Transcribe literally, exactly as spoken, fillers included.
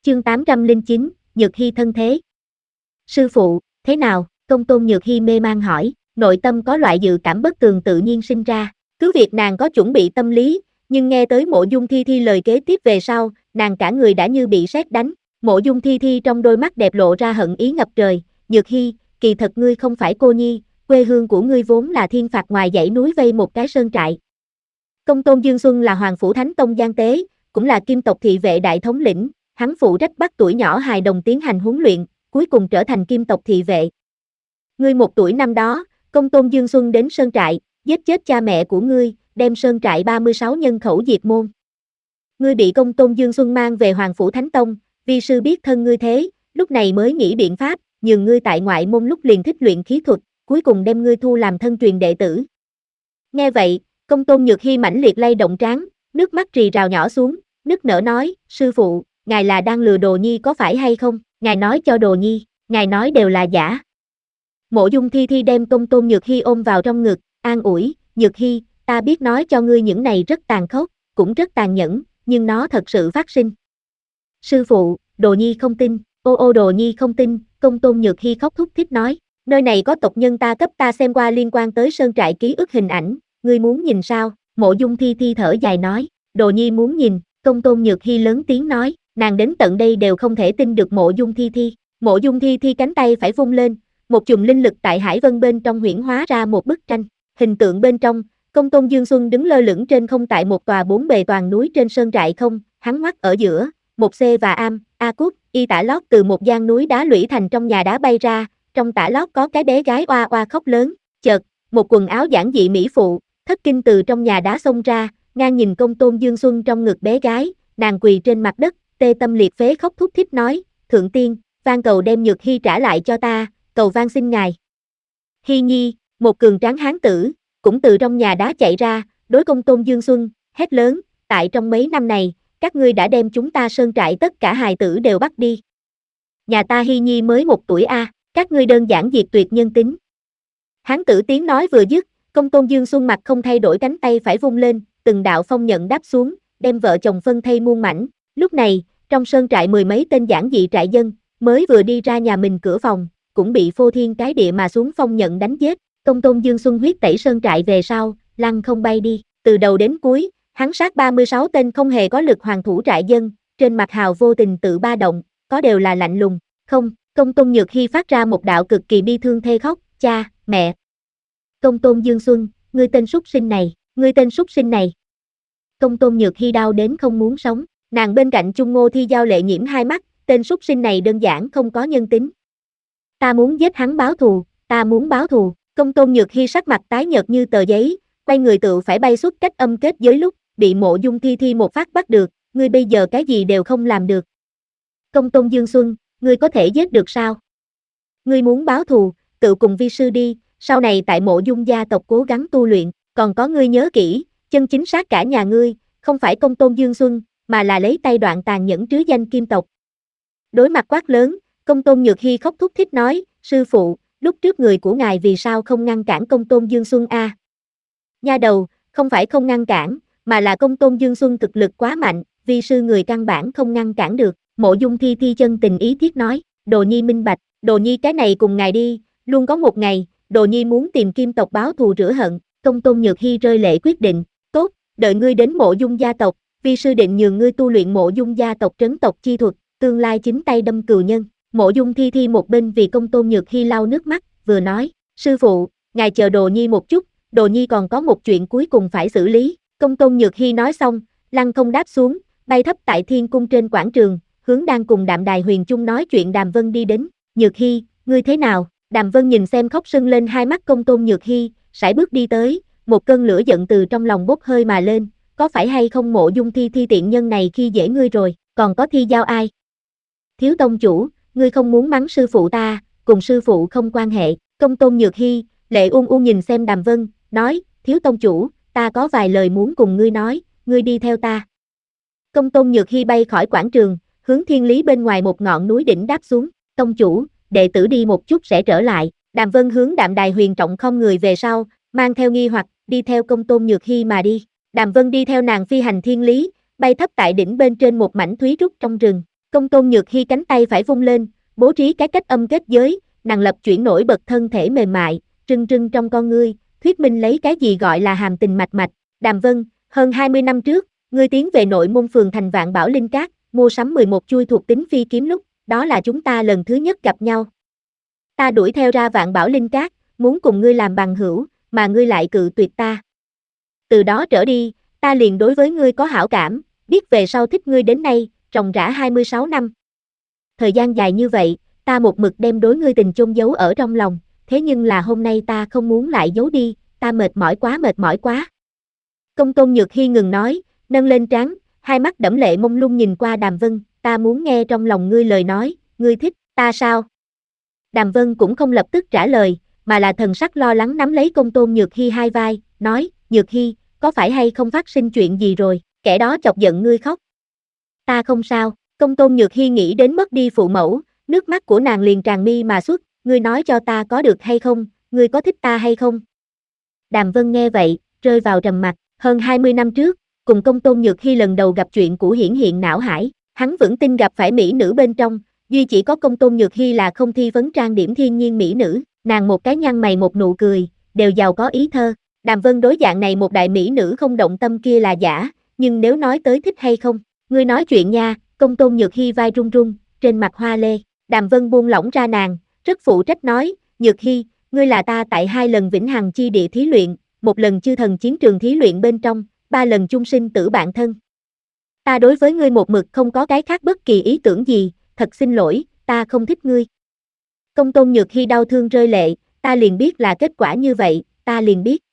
Chương tám trăm lẻ chín, Nhược Hy thân thế. Sư phụ, thế nào? Công tôn Nhược Hy mê man hỏi, nội tâm có loại dự cảm bất tường tự nhiên sinh ra. Cứ việc nàng có chuẩn bị tâm lý, nhưng nghe tới Mộ Dung Thi Thi lời kế tiếp về sau, nàng cả người đã như bị sét đánh. Mộ Dung Thi Thi trong đôi mắt đẹp lộ ra hận ý ngập trời. Nhược Hy, kỳ thật ngươi không phải cô nhi, quê hương của ngươi vốn là thiên phạt ngoài dãy núi vây một cái sơn trại. Công tôn Dương Xuân là Hoàng Phủ Thánh Tông Giang Tế, cũng là Kim tộc thị vệ đại thống lĩnh, hắn phụ trách bắt tuổi nhỏ hài đồng tiến hành huấn luyện, cuối cùng trở thành Kim tộc thị vệ. Ngươi một tuổi năm đó, Công tôn Dương Xuân đến sơn trại, giết chết cha mẹ của ngươi, đem sơn trại ba mươi sáu nhân khẩu diệt môn. Ngươi bị Công tôn Dương Xuân mang về Hoàng Phủ Thánh Tông, vi sư biết thân ngươi thế, lúc này mới nghĩ biện pháp, nhường ngươi tại ngoại môn lúc liền thích luyện khí thuật, cuối cùng đem ngươi thu làm thân truyền đệ tử. Nghe vậy, Công tôn Nhược Hy mãnh liệt lay động trán, nước mắt rì rào nhỏ xuống, nức nở nói, sư phụ, ngài là đang lừa Đồ Nhi có phải hay không? Ngài nói cho Đồ Nhi, ngài nói đều là giả. Mộ Dung Thi Thi đem Công tôn Nhược Hy ôm vào trong ngực, an ủi, Nhược Hy, ta biết nói cho ngươi những này rất tàn khốc, cũng rất tàn nhẫn, nhưng nó thật sự phát sinh. Sư phụ, Đồ Nhi không tin, ô ô Đồ Nhi không tin, Công tôn Nhược Hy khóc thút thít nói, nơi này có tộc nhân ta cấp ta xem qua liên quan tới sơn trại ký ức hình ảnh, ngươi muốn nhìn sao? Mộ Dung Thi Thi thở dài nói, Đồ Nhi muốn nhìn. Công tôn Nhược Hy lớn tiếng nói, nàng đến tận đây đều không thể tin được Mộ Dung Thi Thi. Mộ Dung Thi Thi cánh tay phải vung lên, một chùm linh lực tại hải vân bên trong huyễn hóa ra một bức tranh. Hình tượng bên trong, Công tôn Dương Xuân đứng lơ lửng trên không tại một tòa bốn bề toàn núi trên sơn trại không, hắn ngoắt ở giữa, một C và Am, A Cút, Y tả lót từ một gian núi đá lũy thành trong nhà đá bay ra, trong tả lót có cái bé gái oa oa khóc lớn, chợt, một quần áo giản dị mỹ phụ, thất kinh từ trong nhà đá xông ra, ngang nhìn Công tôn Dương Xuân trong ngực bé gái, nàng quỳ trên mặt đất, tê tâm liệt phế khóc thút thít nói, Thượng Tiên, van cầu đem Nhược Hy trả lại cho ta, cầu van xin ngài. Hy Nhi, một cường tráng hán tử, cũng từ trong nhà đá chạy ra, đối Công tôn Dương Xuân, hét lớn, tại trong mấy năm này, các ngươi đã đem chúng ta sơn trại tất cả hài tử đều bắt đi. Nhà ta Hy Nhi mới một tuổi a, à, các ngươi đơn giản diệt tuyệt nhân tính. Hán tử tiếng nói vừa dứt, Công tôn Dương Xuân mặt không thay đổi cánh tay phải vung lên, từng đạo phong nhận đáp xuống, đem vợ chồng phân thây muôn mảnh. Lúc này, trong sơn trại mười mấy tên giản dị trại dân, mới vừa đi ra nhà mình cửa phòng, cũng bị phô thiên cái địa mà xuống phong nhận đánh giết. Công tôn Dương Xuân huyết tẩy sơn trại về sau, lăn không bay đi, từ đầu đến cuối, hắn sát ba mươi sáu tên không hề có lực hoàng thủ trại dân, trên mặt hào vô tình tự ba động, có đều là lạnh lùng. Không, Công tôn Nhược Hy phát ra một đạo cực kỳ bi thương thê khóc, cha, mẹ. Công tôn Dương Xuân, ngươi tên súc sinh này, ngươi tên súc sinh này. Công tôn Nhược Hy đau đến không muốn sống, nàng bên cạnh Chung Ngô Thi Giao lệ nhiễm hai mắt, tên súc sinh này đơn giản không có nhân tính. Ta muốn giết hắn báo thù, ta muốn báo thù. Công tôn Nhược Hy sắc mặt tái nhợt như tờ giấy, quay người tự phải bay xuất cách âm kết giới lúc, bị Mộ Dung Thi Thi một phát bắt được, ngươi bây giờ cái gì đều không làm được. Công tôn Dương Xuân, ngươi có thể giết được sao? Ngươi muốn báo thù, tự cùng vi sư đi, sau này tại Mộ Dung gia tộc cố gắng tu luyện, còn có ngươi nhớ kỹ, chân chính sát cả nhà ngươi, không phải Công tôn Dương Xuân, mà là lấy tay đoạn tàn nhẫn trứ danh Kim tộc. Đối mặt quát lớn, Công tôn Nhược Hy khóc thút thít nói, sư phụ, lúc trước người của ngài vì sao không ngăn cản Công tôn Dương Xuân a? À? Nha đầu, không phải không ngăn cản, mà là Công tôn Dương Xuân thực lực quá mạnh, vi sư người căn bản không ngăn cản được. Mộ Dung Thi Thi chân tình ý thiết nói, Đồ Nhi minh bạch, Đồ Nhi cái này cùng ngài đi, luôn có một ngày, Đồ Nhi muốn tìm Kim tộc báo thù rửa hận. Công tôn Nhược Hy rơi lệ quyết định, tốt, đợi ngươi đến Mộ Dung gia tộc, vi sư định nhường ngươi tu luyện Mộ Dung gia tộc trấn tộc chi thuật, tương lai chính tay đâm cừu nhân. Mộ Dung Thi Thi một bên vì Công tôn Nhược Hy lau nước mắt, vừa nói, sư phụ, ngài chờ Đồ Nhi một chút, Đồ Nhi còn có một chuyện cuối cùng phải xử lý. Công tôn Nhược Hy nói xong, lăng không đáp xuống, bay thấp tại thiên cung trên quảng trường, hướng đang cùng Đạm Đài Huyền Chung nói chuyện Đàm Vân đi đến. Nhược Hy, ngươi thế nào? Đàm Vân nhìn xem khóc sưng lên hai mắt Công tôn Nhược Hy, sải bước đi tới, một cơn lửa giận từ trong lòng bốc hơi mà lên, có phải hay không Mộ Dung Thi Thi tiện nhân này khi dễ ngươi rồi, còn có Thi Giao ai? Thiếu tông chủ, ngươi không muốn mắng sư phụ ta, cùng sư phụ không quan hệ. Công tôn Nhược Hy, lệ ung ung nhìn xem Đàm Vân, nói, thiếu tông chủ, ta có vài lời muốn cùng ngươi nói, ngươi đi theo ta. Công tôn Nhược Hy bay khỏi quảng trường, hướng thiên lý bên ngoài một ngọn núi đỉnh đáp xuống, tông chủ, đệ tử đi một chút sẽ trở lại. Đàm Vân hướng Đạm Đài Huyền trọng không người về sau, mang theo nghi hoặc, đi theo Công tôn Nhược Hy mà đi. Đàm Vân đi theo nàng phi hành thiên lý, bay thấp tại đỉnh bên trên một mảnh thúy trúc trong rừng. Công Tôn Nhược Hy cánh tay phải vung lên, bố trí cái cách âm kết giới, nàng lập chuyển nổi bật thân thể mềm mại, trưng trưng trong con ngươi, thuyết minh lấy cái gì gọi là hàm tình mạch mạch. Đàm Vân, hơn hai mươi năm trước, ngươi tiến về nội môn phường thành Vạn Bảo Linh Các, mua sắm mười một chuôi thuộc tính phi kiếm lúc, đó là chúng ta lần thứ nhất gặp nhau. Ta đuổi theo ra Vạn Bảo Linh Các, muốn cùng ngươi làm bằng hữu, mà ngươi lại cự tuyệt ta. Từ đó trở đi, ta liền đối với ngươi có hảo cảm, biết về sau thích ngươi đến nay, ròng rã hai mươi sáu năm. Thời gian dài như vậy, ta một mực đem đối ngươi tình chôn giấu ở trong lòng, thế nhưng là hôm nay ta không muốn lại giấu đi, ta mệt mỏi quá mệt mỏi quá. Công Tôn Nhược Hy ngừng nói, nâng lên trán, hai mắt đẫm lệ mông lung nhìn qua Đàm Vân, ta muốn nghe trong lòng ngươi lời nói, ngươi thích ta sao? Đàm Vân cũng không lập tức trả lời, mà là thần sắc lo lắng nắm lấy Công Tôn Nhược Hy hai vai, nói, Nhược Hy, có phải hay không phát sinh chuyện gì rồi, kẻ đó chọc giận ngươi khóc. Ta không sao, Công Tôn Nhược Hy nghĩ đến mất đi phụ mẫu, nước mắt của nàng liền tràn mi mà xuất, ngươi nói cho ta có được hay không, ngươi có thích ta hay không? Đàm Vân nghe vậy, rơi vào trầm mặc, hơn hai mươi năm trước, cùng Công Tôn Nhược Hy lần đầu gặp chuyện của hiển hiện não hải, hắn vững tin gặp phải mỹ nữ bên trong, duy chỉ có Công Tôn Nhược Hy là không thi phấn trang điểm thiên nhiên mỹ nữ, nàng một cái nhăn mày một nụ cười, đều giàu có ý thơ. Đàm Vân đối dạng này một đại mỹ nữ không động tâm kia là giả, nhưng nếu nói tới thích hay không, ngươi nói chuyện nha. Công Tôn Nhược Hy vai run run, trên mặt hoa lê. Đàm Vân buông lỏng ra nàng, rất phụ trách nói, Nhược Hy, ngươi là ta tại hai lần vĩnh hằng chi địa thí luyện, một lần chư thần chiến trường thí luyện bên trong, ba lần chung sinh tử bạn thân. Ta đối với ngươi một mực không có cái khác bất kỳ ý tưởng gì, thật xin lỗi, ta không thích ngươi. Công Tôn Nhược Hy đau thương rơi lệ, ta liền biết là kết quả như vậy, ta liền biết.